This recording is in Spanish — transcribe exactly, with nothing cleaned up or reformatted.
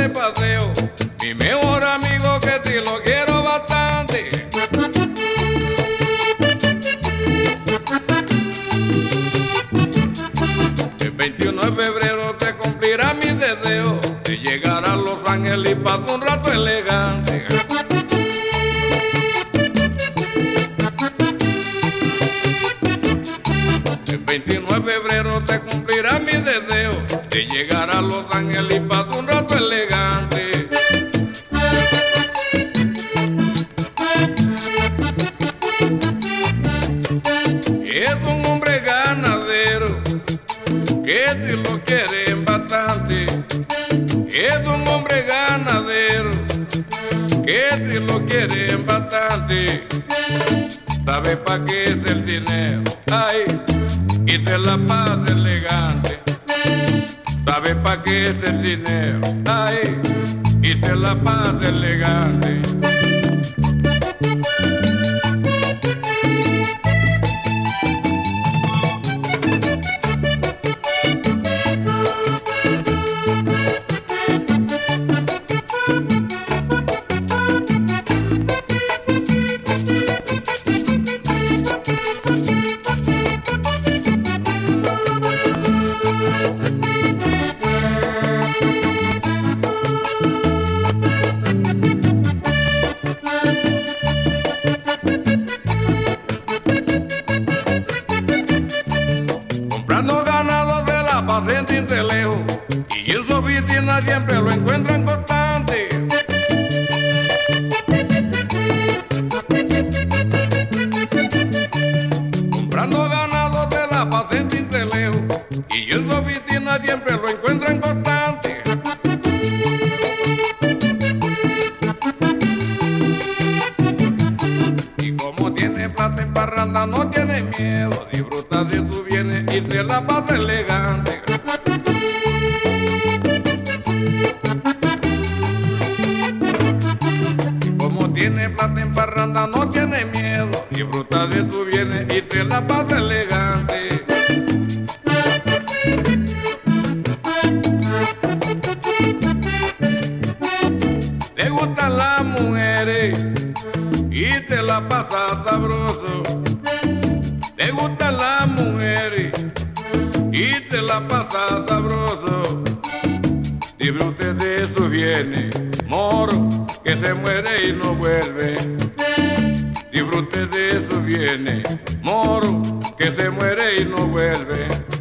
de paseo, mi mejor amigo que te lo quiero bastante. El veintiuno de febrero te cumplirá mi deseo de llegar a Los Ángeles y pasar un rato elegante. El veintiuno de febrero te cumplirá mi deseo de llegar a Los Ángeles y pasar un rato elegante. Es un hombre ganadero que si lo quieren bastante. Es un hombre ganadero que si lo quieren bastante. ¿Sabe pa' qué es el dinero? Ay, y se la pasa elegante. ¿Sabe pa' qué es el dinero? Ay, y se la pasa elegante. Comprando ganado de la paciente Intelejo, y en su oficina siempre lo encuentran constante. Comprando ganado de la paciente Intelejo, y en su oficina siempre lo encuentran constante. Y como tiene plata en parranda no tiene miedo, disfruta de sus bienes y se la pasa elegante. Y como tiene plata en parranda no tiene miedo, disfruta de sus bienes y se la pasa elegante. Le gustan las mujeres y te la pasa sabroso. Le gustan las mujeres y te la pasa sabroso. Disfrute de sus bienes, moro, que se muere y no vuelve. Disfrute de sus bienes, moro, que se muere y no vuelve.